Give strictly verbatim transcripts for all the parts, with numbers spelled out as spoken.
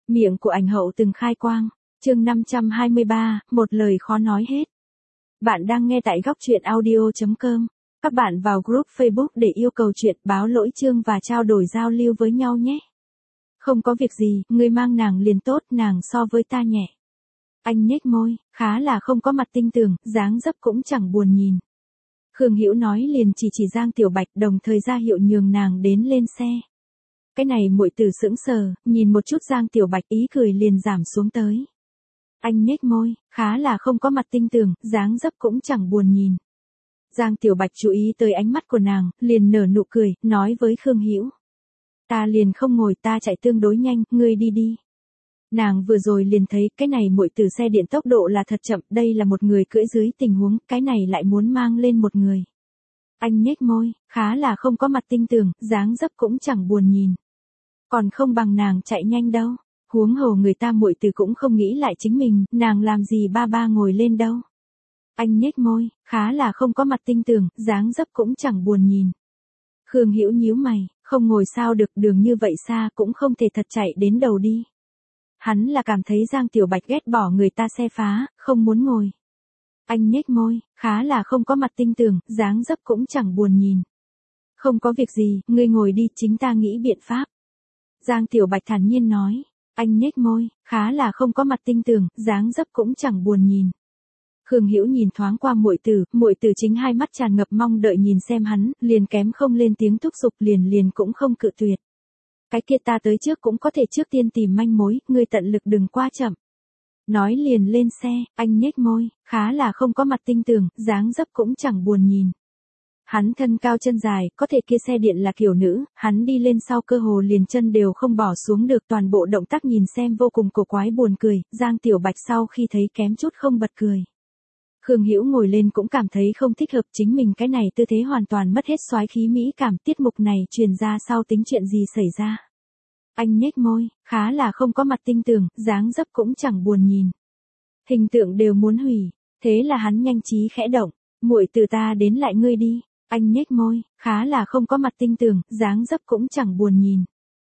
Miệng của ảnh hậu từng khai quang. Chương năm trăm hai mươi ba, một lời khó nói hết. Bạn đang nghe tại góc truyện audio chấm com. Các bạn vào group Facebook để yêu cầu chuyện, báo lỗi chương và trao đổi giao lưu với nhau nhé. Không có việc gì, người mang nàng liền tốt, nàng so với ta nhẹ. Anh nhếch môi, khá là không có mặt tinh tường, dáng dấp cũng chẳng buồn nhìn. Khương Hữu nói liền chỉ chỉ Giang Tiểu Bạch, đồng thời ra hiệu nhường nàng đến lên xe. Cái này muội tử sững sờ, nhìn một chút Giang Tiểu Bạch, ý cười liền giảm xuống tới. Anh nhếch môi, khá là không có mặt tinh tường, dáng dấp cũng chẳng buồn nhìn. Giang Tiểu Bạch chú ý tới ánh mắt của nàng, liền nở nụ cười, nói với Khương Hữu. Ta liền không ngồi, ta chạy tương đối nhanh, ngươi đi đi. Nàng vừa rồi liền thấy cái này muội tử xe điện tốc độ là thật chậm, đây là một người cưỡi dưới tình huống, cái này lại muốn mang lên một người. Anh nhếch môi, khá là không có mặt tinh tường, dáng dấp cũng chẳng buồn nhìn. Còn không bằng nàng chạy nhanh đâu, huống hồ người ta muội tử cũng không nghĩ lại chính mình, nàng làm gì ba ba ngồi lên đâu. Anh nhếch môi, khá là không có mặt tinh tường, dáng dấp cũng chẳng buồn nhìn. Khương Hữu nhíu mày, không ngồi sao được, đường như vậy xa cũng không thể thật chạy đến đầu đi. Hắn là cảm thấy Giang Tiểu Bạch ghét bỏ người ta xe phá, không muốn ngồi. Anh nhếch môi, khá là không có mặt tinh tường, dáng dấp cũng chẳng buồn nhìn. Không có việc gì, ngươi ngồi đi, chính ta nghĩ biện pháp. Giang Tiểu Bạch thản nhiên nói. Anh nhếch môi, khá là không có mặt tinh tường, dáng dấp cũng chẳng buồn nhìn. Khương Hữu nhìn thoáng qua muội tử, muội tử chính hai mắt tràn ngập mong đợi nhìn xem hắn, liền kém không lên tiếng thúc giục, liền liền cũng không cự tuyệt. Cái kia ta tới trước cũng có thể trước tiên tìm manh mối, ngươi tận lực đừng qua chậm. Nói liền lên xe, anh nhếch môi, khá là không có mặt tinh tường, dáng dấp cũng chẳng buồn nhìn. Hắn thân cao chân dài, có thể kia xe điện là kiểu nữ, hắn đi lên sau cơ hồ liền chân đều không bỏ xuống được, toàn bộ động tác nhìn xem vô cùng cổ quái buồn cười, Giang Tiểu Bạch sau khi thấy kém chút không bật cười. Khương Hữu ngồi lên cũng cảm thấy không thích hợp, chính mình cái này tư thế hoàn toàn mất hết soái khí mỹ cảm, tiết mục này truyền ra sau tính chuyện gì xảy ra. Anh nhếch môi, khá là không có mặt tinh tường, dáng dấp cũng chẳng buồn nhìn. Hình tượng đều muốn hủy, thế là hắn nhanh trí khẽ động, muội từ ta đến lại ngươi đi. Anh nhếch môi, khá là không có mặt tinh tường, dáng dấp cũng chẳng buồn nhìn.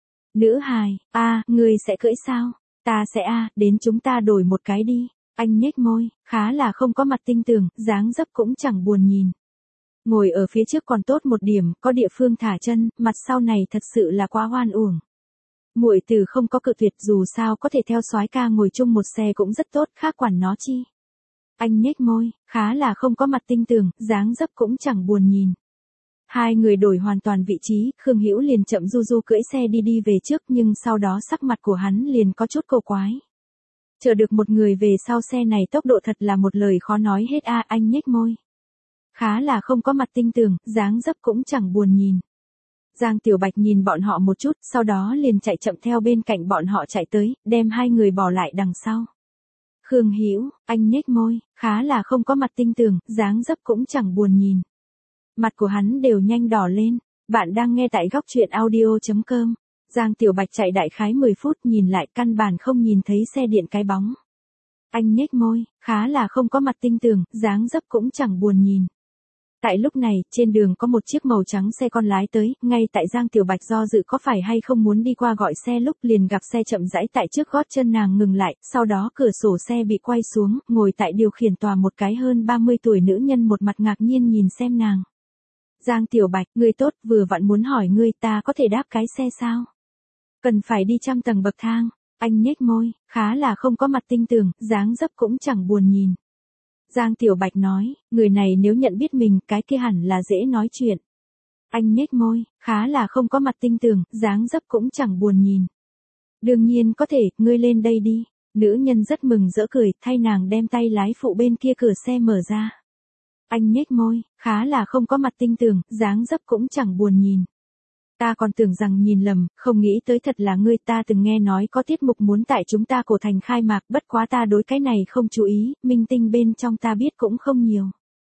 Nữ hài, a, à, ngươi sẽ cưỡi sao? Ta sẽ a, à, đến chúng ta đổi một cái đi. Anh nhếch môi, khá là không có mặt tinh tường, dáng dấp cũng chẳng buồn nhìn. Ngồi ở phía trước còn tốt một điểm, có địa phương thả chân, mặt sau này thật sự là quá hoan uổng. Muội tử không có cự tuyệt, dù sao có thể theo soái ca ngồi chung một xe cũng rất tốt, khác quản nó chi. Anh nhếch môi, khá là không có mặt tinh tường, dáng dấp cũng chẳng buồn nhìn. Hai người đổi hoàn toàn vị trí, Khương Hữu liền chậm du du cưỡi xe đi đi về trước, nhưng sau đó sắc mặt của hắn liền có chút cổ quái. Chờ được một người về sau, xe này tốc độ thật là một lời khó nói hết a. À, anh nhếch môi, khá là không có mặt tinh tường, dáng dấp cũng chẳng buồn nhìn. Giang Tiểu Bạch nhìn bọn họ một chút, sau đó liền chạy chậm theo bên cạnh bọn họ chạy tới, đem hai người bỏ lại đằng sau. Khương Hữu, anh nhếch môi, khá là không có mặt tinh tường, dáng dấp cũng chẳng buồn nhìn. Mặt của hắn đều nhanh đỏ lên. Bạn đang nghe tại góc truyện audio chấm com. Giang Tiểu Bạch chạy đại khái mười phút, nhìn lại căn bản không nhìn thấy xe điện cái bóng. Anh nhếch môi, khá là không có mặt tinh tường, dáng dấp cũng chẳng buồn nhìn. Tại lúc này, trên đường có một chiếc màu trắng xe con lái tới, ngay tại Giang Tiểu Bạch do dự có phải hay không muốn đi qua gọi xe lúc liền gặp xe chậm rãi tại trước gót chân nàng ngừng lại, sau đó cửa sổ xe bị quay xuống, ngồi tại điều khiển tòa một cái hơn ba mươi tuổi nữ nhân một mặt ngạc nhiên nhìn xem nàng. Giang Tiểu Bạch, ngươi tốt, vừa vặn muốn hỏi ngươi, ta có thể đáp cái xe sao? Cần phải đi trăm tầng bậc thang. Anh nhếch môi, khá là không có mặt tinh tường, dáng dấp cũng chẳng buồn nhìn. Giang Tiểu Bạch nói, người này nếu nhận biết mình, cái kia hẳn là dễ nói chuyện. Anh nhếch môi, khá là không có mặt tinh tường, dáng dấp cũng chẳng buồn nhìn. Đương nhiên có thể, ngươi lên đây đi. Nữ nhân rất mừng rỡ cười, thay nàng đem tay lái phụ bên kia cửa xe mở ra. Anh nhếch môi, khá là không có mặt tinh tường, dáng dấp cũng chẳng buồn nhìn. Ta còn tưởng rằng nhìn lầm, không nghĩ tới thật là ngươi, ta từng nghe nói có tiết mục muốn tại chúng ta cổ thành khai mạc, bất quá ta đối cái này không chú ý, minh tinh bên trong ta biết cũng không nhiều.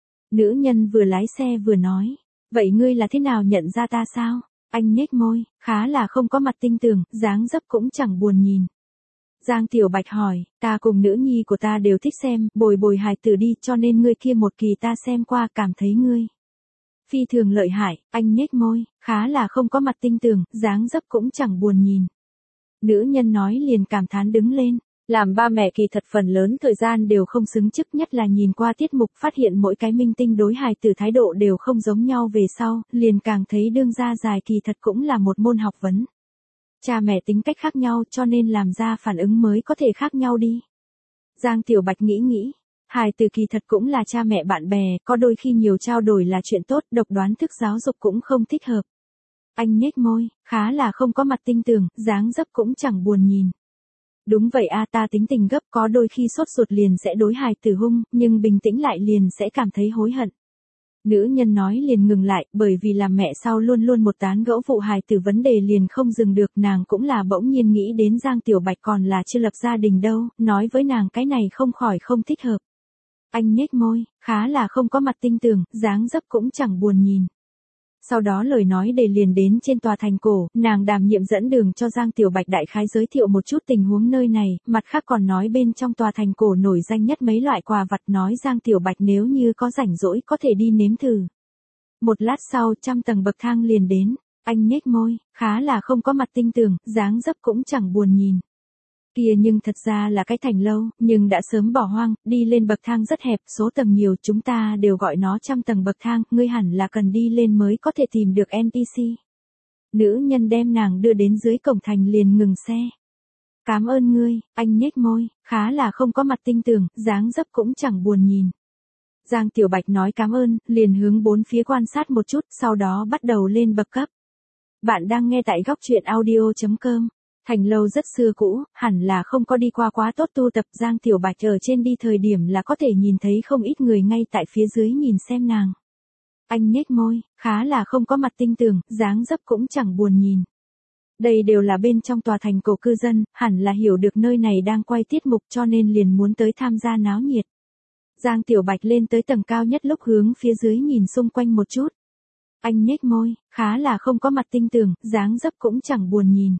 Nữ nhân vừa lái xe vừa nói, vậy ngươi là thế nào nhận ra ta sao? Anh nhếch môi, khá là không có mặt tinh tường, dáng dấp cũng chẳng buồn nhìn. Giang Tiểu Bạch hỏi, ta cùng nữ nhi của ta đều thích xem, bồi bồi hài tử đi, cho nên ngươi kia một kỳ ta xem qua cảm thấy ngươi phi thường lợi hại. Anh nhếch môi, khá là không có mặt tinh tường, dáng dấp cũng chẳng buồn nhìn. Nữ nhân nói liền cảm thán đứng lên. Làm ba mẹ kỳ thật phần lớn thời gian đều không xứng chức, nhất là nhìn qua tiết mục phát hiện mỗi cái minh tinh đối hài tử thái độ đều không giống nhau về sau, liền càng thấy đương gia dài kỳ thật cũng là một môn học vấn. Cha mẹ tính cách khác nhau cho nên làm ra phản ứng mới có thể khác nhau đi. Giang Tiểu Bạch nghĩ nghĩ, hài tử kỳ thật cũng là cha mẹ bạn bè, có đôi khi nhiều trao đổi là chuyện tốt, độc đoán thức giáo dục cũng không thích hợp. Anh nhếch môi, khá là không có mặt tinh tường, dáng dấp cũng chẳng buồn nhìn. Đúng vậy a, ta tính tình gấp, có đôi khi sốt ruột liền sẽ đối hài tử hung, nhưng bình tĩnh lại liền sẽ cảm thấy hối hận. Nữ nhân nói liền ngừng lại, bởi vì làm mẹ sau luôn luôn một tán gẫu vụ hài tử vấn đề liền không dừng được, nàng cũng là bỗng nhiên nghĩ đến Giang Tiểu Bạch còn là chưa lập gia đình đâu, nói với nàng cái này không khỏi không thích hợp. Anh nhếch môi, khá là không có mặt tinh tường, dáng dấp cũng chẳng buồn nhìn. Sau đó lời nói để liền đến trên tòa thành cổ, nàng đảm nhiệm dẫn đường cho Giang Tiểu Bạch đại khái giới thiệu một chút tình huống nơi này, mặt khác còn nói bên trong tòa thành cổ nổi danh nhất mấy loại quà vặt, nói Giang Tiểu Bạch nếu như có rảnh rỗi có thể đi nếm thử. Một lát sau trăm tầng bậc thang liền đến, anh nhếch môi, khá là không có mặt tinh tường, dáng dấp cũng chẳng buồn nhìn. Kia nhưng thật ra là cái thành lâu, nhưng đã sớm bỏ hoang, đi lên bậc thang rất hẹp, số tầng nhiều, chúng ta đều gọi nó trăm tầng bậc thang, ngươi hẳn là cần đi lên mới có thể tìm được en pê xê. Nữ nhân đem nàng đưa đến dưới cổng thành liền ngừng xe. Cảm ơn ngươi, anh nhếch môi, khá là không có mặt tinh tường, dáng dấp cũng chẳng buồn nhìn. Giang Tiểu Bạch nói cảm ơn, liền hướng bốn phía quan sát một chút, sau đó bắt đầu lên bậc cấp. Bạn đang nghe tại góc truyện audio chấm com. Thành lâu rất xưa cũ, hẳn là không có đi qua quá tốt tu tập. Giang Tiểu Bạch ở trên đi thời điểm là có thể nhìn thấy không ít người ngay tại phía dưới nhìn xem nàng. Anh nhếch môi, khá là không có mặt tinh tường, dáng dấp cũng chẳng buồn nhìn. Đây đều là bên trong tòa thành cổ cư dân, hẳn là hiểu được nơi này đang quay tiết mục cho nên liền muốn tới tham gia náo nhiệt. Giang Tiểu Bạch lên tới tầng cao nhất lúc hướng phía dưới nhìn xung quanh một chút. Anh nhếch môi, khá là không có mặt tinh tường, dáng dấp cũng chẳng buồn nhìn.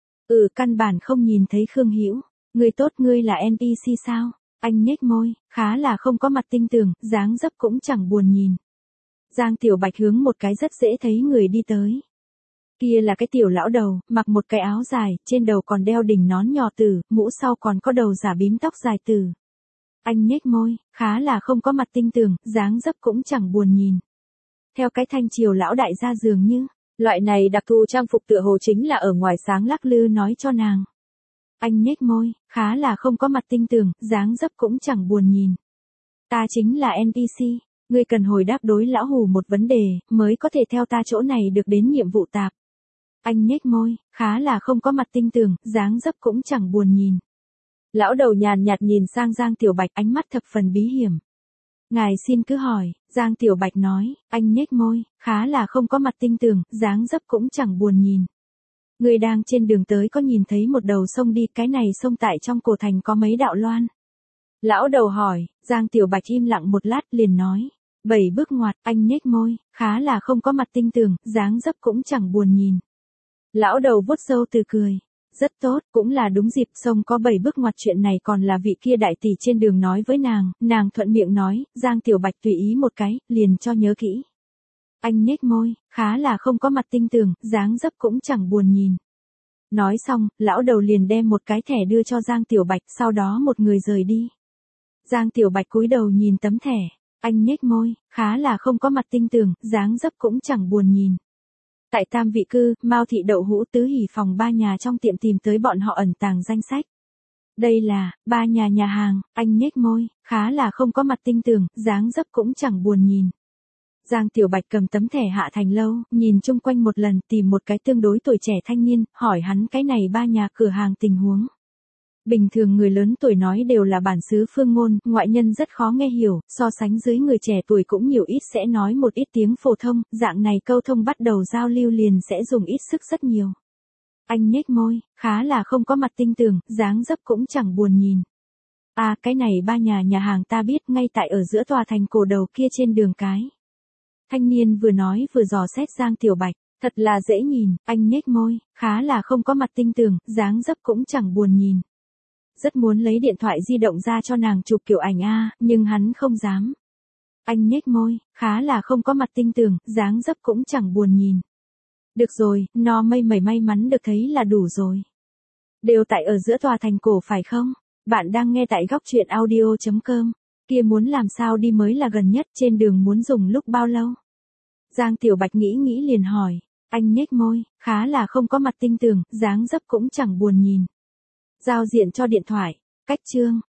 Ừ, căn bản không nhìn thấy Khương Hữu. Ngươi tốt, ngươi là en pê xê sao? Anh nhếch môi, khá là không có mặt tinh tường, dáng dấp cũng chẳng buồn nhìn. Giang Tiểu Bạch hướng một cái rất dễ thấy người đi tới. Kia là cái tiểu lão đầu, mặc một cái áo dài, trên đầu còn đeo đỉnh nón nhỏ tử, mũ sau còn có đầu giả bím tóc dài tử. Anh nhếch môi, khá là không có mặt tinh tường, dáng dấp cũng chẳng buồn nhìn. Theo cái thanh triều lão đại gia dường như, loại này đặc thù trang phục tựa hồ chính là ở ngoài sáng lắc lư nói cho nàng. Anh nhếch môi, khá là không có mặt tinh tường, dáng dấp cũng chẳng buồn nhìn. Ta chính là en pê xê, ngươi cần hồi đáp đối lão hù một vấn đề, mới có thể theo ta chỗ này được đến nhiệm vụ tạp. Anh nhếch môi, khá là không có mặt tinh tường, dáng dấp cũng chẳng buồn nhìn. Lão đầu nhàn nhạt nhìn sang Giang Tiểu Bạch, ánh mắt thập phần bí hiểm. Ngài xin cứ hỏi, Giang Tiểu Bạch nói, anh nhếch môi, khá là không có mặt tinh tường, dáng dấp cũng chẳng buồn nhìn. Người đang trên đường tới có nhìn thấy một đầu sông đi, cái này sông tại trong cổ thành có mấy đạo loan. Lão đầu hỏi, Giang Tiểu Bạch im lặng một lát liền nói, bảy bước ngoặt, anh nhếch môi, khá là không có mặt tinh tường, dáng dấp cũng chẳng buồn nhìn. Lão đầu vuốt râu từ cười. Rất tốt, cũng là đúng dịp, sông có bảy bước ngoặt chuyện này còn là vị kia đại tỷ trên đường nói với nàng, nàng thuận miệng nói, Giang Tiểu Bạch tùy ý một cái, liền cho nhớ kỹ. Anh nhếch môi, khá là không có mặt tinh tường, dáng dấp cũng chẳng buồn nhìn. Nói xong, lão đầu liền đem một cái thẻ đưa cho Giang Tiểu Bạch, sau đó một người rời đi. Giang Tiểu Bạch cúi đầu nhìn tấm thẻ, anh nhếch môi, khá là không có mặt tinh tường, dáng dấp cũng chẳng buồn nhìn. Tại Tam Vị Cư, Mao Thị Đậu Hũ Tứ Hỉ phòng ba nhà trong tiệm tìm tới bọn họ ẩn tàng danh sách. Đây là, ba nhà nhà hàng, anh nhếch môi, khá là không có mặt tinh tường, dáng dấp cũng chẳng buồn nhìn. Giang Tiểu Bạch cầm tấm thẻ hạ thành lâu, nhìn chung quanh một lần, tìm một cái tương đối tuổi trẻ thanh niên, hỏi hắn cái này ba nhà cửa hàng tình huống. Bình thường người lớn tuổi nói đều là bản xứ phương ngôn, ngoại nhân rất khó nghe hiểu, so sánh dưới người trẻ tuổi cũng nhiều ít sẽ nói một ít tiếng phổ thông, dạng này câu thông bắt đầu giao lưu liền sẽ dùng ít sức rất nhiều. Anh nhếch môi, khá là không có mặt tinh tường, dáng dấp cũng chẳng buồn nhìn. À, cái này ba nhà nhà hàng ta biết, ngay tại ở giữa tòa thành cổ đầu kia trên đường cái. Thanh niên vừa nói vừa dò xét Giang Tiểu Bạch, thật là dễ nhìn, anh nhếch môi, khá là không có mặt tinh tường, dáng dấp cũng chẳng buồn nhìn. Rất muốn lấy điện thoại di động ra cho nàng chụp kiểu ảnh a, nhưng hắn không dám. Anh nhếch môi, khá là không có mặt tinh tường, dáng dấp cũng chẳng buồn nhìn. Được rồi, no mây mẩy may mắn được thấy là đủ rồi. Đều tại ở giữa tòa thành cổ phải không? Bạn đang nghe tại góc truyện audio.com. Kia muốn làm sao đi mới là gần nhất, trên đường muốn dùng lúc bao lâu? Giang Tiểu Bạch nghĩ nghĩ liền hỏi. Anh nhếch môi, khá là không có mặt tinh tường, dáng dấp cũng chẳng buồn nhìn. Giao diện cho điện thoại. Cách chương.